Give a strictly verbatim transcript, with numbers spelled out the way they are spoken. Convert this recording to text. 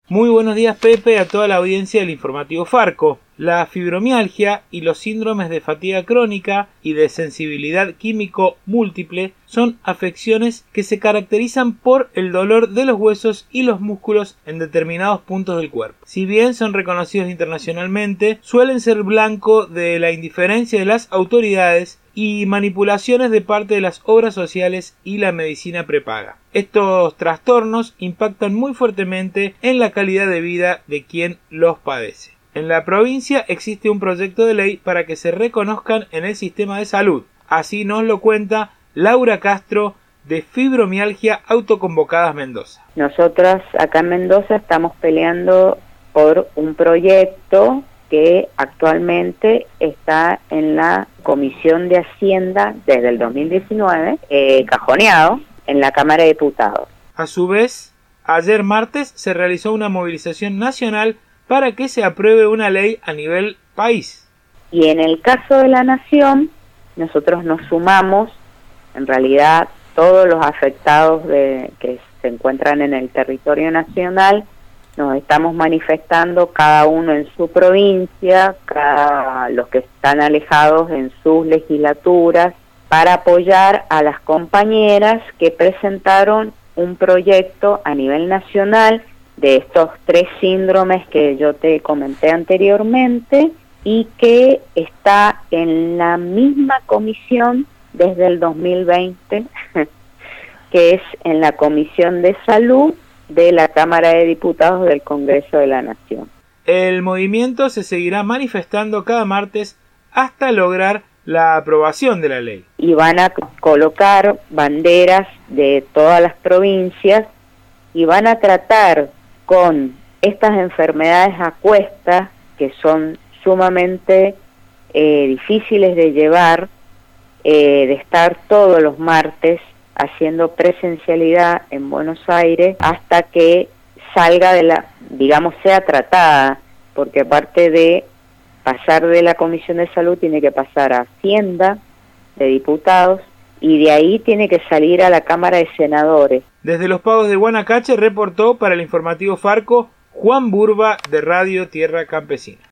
Muy buenos días, Pepe, a toda la audiencia del informativo Farco. La fibromialgia y los síndromes de fatiga crónica y de sensibilidad químico múltiple son afecciones que se caracterizan por el dolor de los huesos y los músculos en determinados puntos del cuerpo. Si bien son reconocidos internacionalmente, suelen ser blanco de la indiferencia de las autoridades y manipulaciones de parte de las obras sociales y la medicina prepaga. Estos trastornos impactan muy fuertemente en la calidad de vida de quien los padece. En la provincia existe un proyecto de ley para que se reconozcan en el sistema de salud. Así nos lo cuenta Laura Castro de Fibromialgia Autoconvocadas Mendoza. Nosotras acá en Mendoza estamos peleando por un proyecto que actualmente está en la Comisión de Hacienda desde el dos mil diecinueve, eh, cajoneado en la Cámara de Diputados. A su vez, ayer martes se realizó una movilización nacional para que se apruebe una ley a nivel país. Y en el caso de la Nación, nosotros nos sumamos, en realidad todos los afectados de, que se encuentran en el territorio nacional, nos estamos manifestando cada uno en su provincia, cada, los que están alejados en sus legislaturas, para apoyar a las compañeras que presentaron un proyecto a nivel nacional de estos tres síndromes que yo te comenté anteriormente y que está en la misma comisión desde el dos mil veinte, que es en la Comisión de Salud de la Cámara de Diputados del Congreso de la Nación. El movimiento se seguirá manifestando cada martes hasta lograr la aprobación de la ley. Y van a colocar banderas de todas las provincias y van a tratar con estas enfermedades a cuestas que son sumamente eh, difíciles de llevar, eh, de estar todos los martes haciendo presencialidad en Buenos Aires hasta que salga de la, digamos, sea tratada, porque aparte de pasar de la Comisión de Salud tiene que pasar a Hacienda de Diputados y de ahí tiene que salir a la Cámara de Senadores. Desde Los Pagos de Guanacache reportó para el informativo Farco Juan Burba de Radio Tierra Campesina.